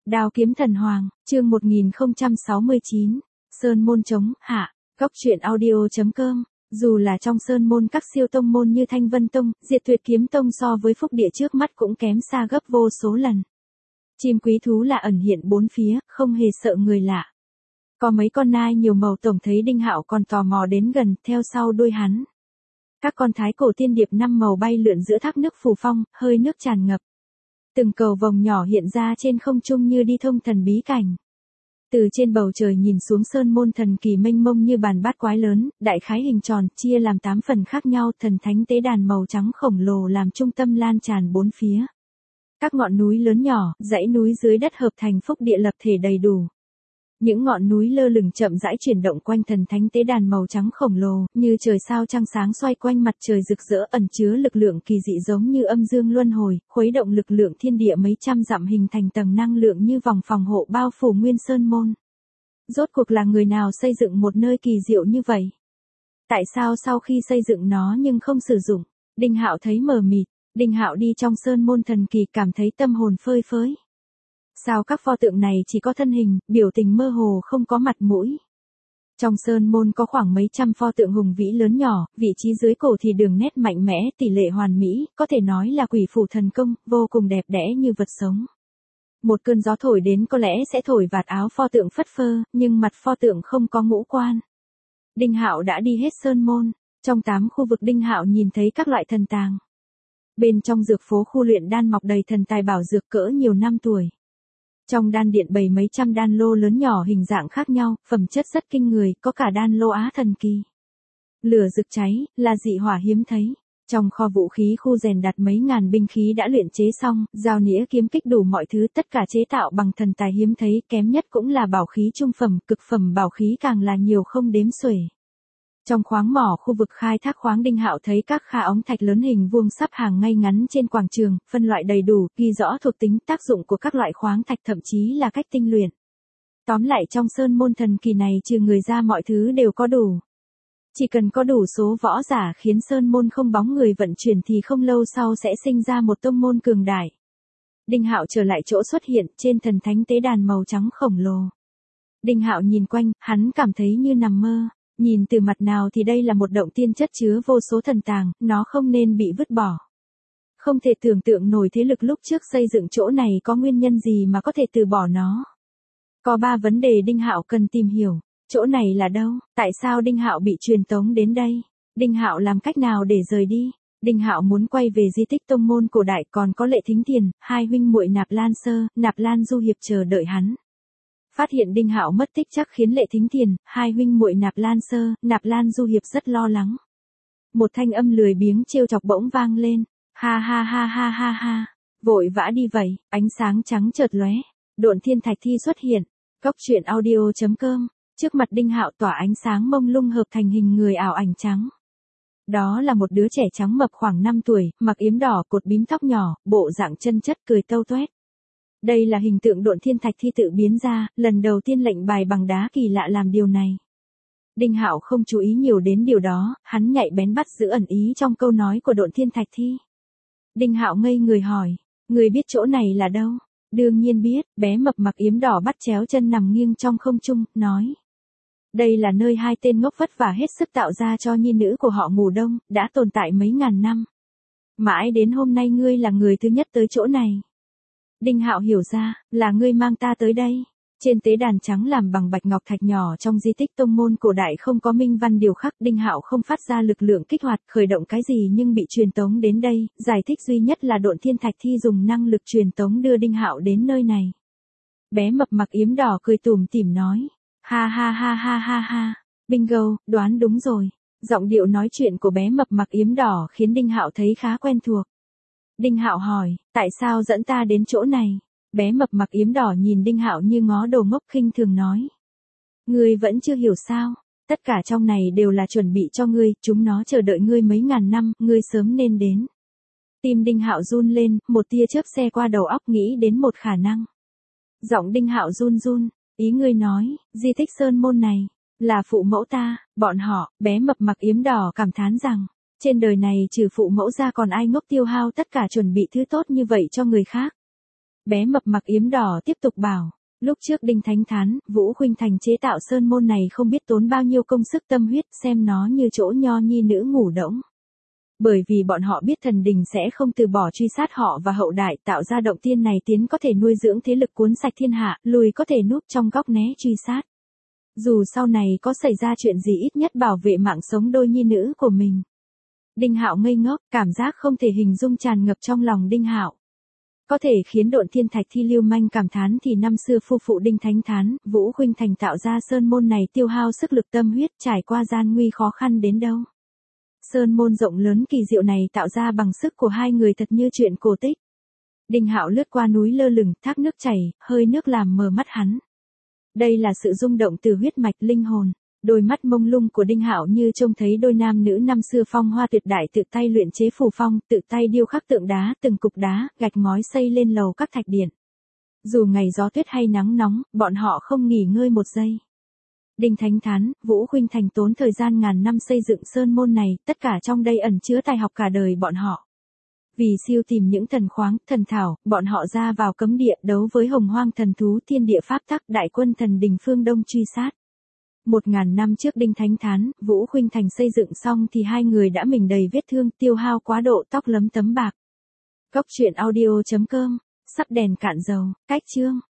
Đao kiếm thần hoàng, chương 1069, Sơn môn chống, hạ, góc truyện audio.com. Dù là trong sơn môn các siêu tông môn như Thanh Vân Tông, Diệt Tuyệt Kiếm Tông so với phúc địa trước mắt cũng kém xa gấp vô số lần. Chim quý thú là ẩn hiện bốn phía, không hề sợ người lạ. Có mấy con nai nhiều màu tổng thấy Đinh Hạo còn tò mò đến gần, theo sau đuôi hắn. Các con thái cổ tiên điệp năm màu bay lượn giữa thác nước phù phong, hơi nước tràn ngập. Từng cầu vồng nhỏ hiện ra trên không trung như đi thông thần bí cảnh. Từ trên bầu trời nhìn xuống sơn môn thần kỳ mênh mông như bàn bát quái lớn, đại khái hình tròn, chia làm 8 phần khác nhau, thần thánh tế đàn màu trắng khổng lồ làm trung tâm lan tràn bốn phía. Các ngọn núi lớn nhỏ, dãy núi dưới đất hợp thành phúc địa lập thể đầy đủ. Những ngọn núi lơ lửng chậm rãi chuyển động quanh thần thánh tế đàn màu trắng khổng lồ, như trời sao trăng sáng xoay quanh mặt trời rực rỡ, ẩn chứa lực lượng kỳ dị giống như âm dương luân hồi, khuấy động lực lượng thiên địa mấy trăm dặm, hình thành tầng năng lượng như vòng phòng hộ bao phủ nguyên sơn môn. Rốt cuộc là người nào xây dựng một nơi kỳ diệu như vậy? Tại sao sau khi xây dựng nó nhưng không sử dụng? Đinh Hạo thấy mờ mịt. Đinh Hạo đi trong sơn môn thần kỳ cảm thấy tâm hồn phơi phới. Sao các pho tượng này chỉ có thân hình, biểu tình mơ hồ không có mặt mũi. Trong sơn môn có khoảng mấy trăm pho tượng hùng vĩ lớn nhỏ, vị trí dưới cổ thì đường nét mạnh mẽ, tỷ lệ hoàn mỹ, có thể nói là quỷ phủ thần công, vô cùng đẹp đẽ như vật sống. Một cơn gió thổi đến có lẽ sẽ thổi vạt áo pho tượng phất phơ, nhưng mặt pho tượng không có ngũ quan. Đinh Hạo đã đi hết sơn môn, trong 8 khu vực Đinh Hạo nhìn thấy các loại thần tàng. Bên trong dược phố khu luyện đan mọc đầy thần tài bảo dược cỡ nhiều năm tuổi. Trong đan điện bày mấy trăm đan lô lớn nhỏ hình dạng khác nhau, phẩm chất rất kinh người, có cả đan lô á thần kỳ. Lửa rực cháy, là dị hỏa hiếm thấy. Trong kho vũ khí khu rèn đặt mấy ngàn binh khí đã luyện chế xong, dao nĩa kiếm kích đủ mọi thứ, tất cả chế tạo bằng thần tài hiếm thấy, kém nhất cũng là bảo khí trung phẩm, cực phẩm bảo khí càng là nhiều không đếm xuể. Trong khoáng mỏ khu vực khai thác khoáng Đinh Hạo thấy các kha ống thạch lớn hình vuông sắp hàng ngay ngắn trên quảng trường, phân loại đầy đủ, ghi rõ thuộc tính tác dụng của các loại khoáng thạch, thậm chí là cách tinh luyện. Tóm lại trong sơn môn thần kỳ này trừ người ra mọi thứ đều có đủ. Chỉ cần có đủ số võ giả khiến sơn môn không bóng người vận chuyển thì không lâu sau sẽ sinh ra một tông môn cường đại. Đinh Hạo trở lại chỗ xuất hiện trên thần thánh tế đàn màu trắng khổng lồ. Đinh Hạo nhìn quanh, hắn cảm thấy như nằm mơ. Nhìn từ mặt nào thì đây là một động tiên chất chứa vô số thần tàng, nó không nên bị vứt bỏ. Không thể tưởng tượng nổi thế lực lúc trước xây dựng chỗ này có nguyên nhân gì mà có thể từ bỏ nó. Có 3 vấn đề Đinh Hạo cần tìm hiểu. Chỗ này là đâu? Tại sao Đinh Hạo bị truyền tống đến đây? Đinh Hạo làm cách nào để rời đi? Đinh Hạo muốn quay về di tích tông môn cổ đại, còn có Lệ Thính Thiền, hai huynh muội Nạp Lan Sơ, Nạp Lan Du Hiệp chờ đợi hắn. Phát hiện Đinh Hạo mất tích chắc khiến Lệ Thính Thiền, hai huynh muội Nạp Lan Sơ, Nạp Lan Du Hiệp rất lo lắng. Một thanh âm lười biếng trêu chọc bỗng vang lên, ha ha ha ha ha ha, vội vã đi vậy, ánh sáng trắng chợt lóe, Độn Thiên Thạch Thi xuất hiện, góc truyện audio.com, trước mặt Đinh Hạo tỏa ánh sáng mông lung hợp thành hình người ảo ảnh trắng. Đó là một đứa trẻ trắng mập khoảng 5 tuổi, mặc yếm đỏ, cột bím tóc nhỏ, bộ dạng chân chất, cười tâu toét. Đây là hình tượng Độn Thiên Thạch Thi tự biến ra, lần đầu tiên lệnh bài bằng đá kỳ lạ làm điều này. Đinh Hạo không chú ý nhiều đến điều đó, hắn nhạy bén bắt giữ ẩn ý trong câu nói của Độn Thiên Thạch Thi. Đinh Hạo ngây người hỏi, người biết chỗ này là đâu? Đương nhiên biết, bé mập mặc yếm đỏ bắt chéo chân nằm nghiêng trong không trung, nói. Đây là nơi 2 tên ngốc vất vả hết sức tạo ra cho nhi nữ của họ ngủ đông, đã tồn tại mấy ngàn năm. Mãi đến hôm nay ngươi là người thứ nhất tới chỗ này. Đinh Hạo hiểu ra, là ngươi mang ta tới đây. Trên tế đàn trắng làm bằng bạch ngọc thạch nhỏ trong di tích tông môn cổ đại không có minh văn điều khắc, Đinh Hạo không phát ra lực lượng kích hoạt, khởi động cái gì nhưng bị truyền tống đến đây, giải thích duy nhất là Độn Thiên Thạch Thi dùng năng lực truyền tống đưa Đinh Hạo đến nơi này. Bé mập mặc yếm đỏ cười tủm tỉm nói, ha ha ha ha ha ha, bingo, đoán đúng rồi. Giọng điệu nói chuyện của bé mập mặc yếm đỏ khiến Đinh Hạo thấy khá quen thuộc. Đinh Hạo hỏi, tại sao dẫn ta đến chỗ này? Bé mập mặc yếm đỏ nhìn Đinh Hạo như ngó đồ ngốc, khinh thường nói. Ngươi vẫn chưa hiểu sao? Tất cả trong này đều là chuẩn bị cho ngươi, chúng nó chờ đợi ngươi mấy ngàn năm, ngươi sớm nên đến. Tim Đinh Hạo run lên, một tia chớp xe qua đầu óc nghĩ đến một khả năng. Giọng Đinh Hạo run run, ý ngươi nói, di tích sơn môn này, là phụ mẫu ta, bọn họ, bé mập mặc yếm đỏ cảm thán rằng. Trên đời này trừ phụ mẫu ra còn ai ngốc tiêu hao tất cả chuẩn bị thứ tốt như vậy cho người khác. Bé mập mặc yếm đỏ tiếp tục bảo, lúc trước Đinh Thánh Thán, Vũ Khuynh Thành chế tạo sơn môn này không biết tốn bao nhiêu công sức tâm huyết, xem nó như chỗ nho nhi nữ ngủ đỗng. Bởi vì bọn họ biết thần đình sẽ không từ bỏ truy sát họ và hậu đại, tạo ra động tiên này tiến có thể nuôi dưỡng thế lực cuốn sạch thiên hạ, lùi có thể núp trong góc né truy sát. Dù sau này có xảy ra chuyện gì ít nhất bảo vệ mạng sống đôi nhi nữ của mình. Đinh Hạo ngây ngốc, cảm giác không thể hình dung tràn ngập trong lòng Đinh Hạo. Có thể khiến Độn Thiên Thạch Thi lưu manh cảm thán thì năm xưa phu phụ Đinh Thánh Thán, Vũ Khuynh Thành tạo ra sơn môn này tiêu hao sức lực tâm huyết trải qua gian nguy khó khăn đến đâu. Sơn môn rộng lớn kỳ diệu này tạo ra bằng sức của hai người thật như chuyện cổ tích. Đinh Hạo lướt qua núi lơ lửng, thác nước chảy, hơi nước làm mờ mắt hắn. Đây là sự rung động từ huyết mạch linh hồn. Đôi mắt mông lung của Đinh Hạo như trông thấy đôi nam nữ năm xưa phong hoa tuyệt đại tự tay luyện chế phù phong, tự tay điêu khắc tượng đá, từng cục đá, gạch ngói xây lên lầu các thạch điện. Dù ngày gió tuyết hay nắng nóng, bọn họ không nghỉ ngơi một giây. Đinh Thánh Thán, Vũ Khuynh Thành tốn thời gian ngàn năm xây dựng sơn môn này, tất cả trong đây ẩn chứa tài học cả đời bọn họ. Vì siêu tìm những thần khoáng, thần thảo, bọn họ ra vào cấm địa đấu với hồng hoang thần thú thiên địa pháp tắc đại quân thần đình phương Đông truy sát. 1000 năm trước Đinh Thánh Thán, Vũ Khuynh Thành xây dựng xong thì hai người đã mình đầy vết thương, tiêu hao quá độ, tóc lấm tấm bạc. Góc truyện audio.com, sắp đèn cạn dầu, cách chương.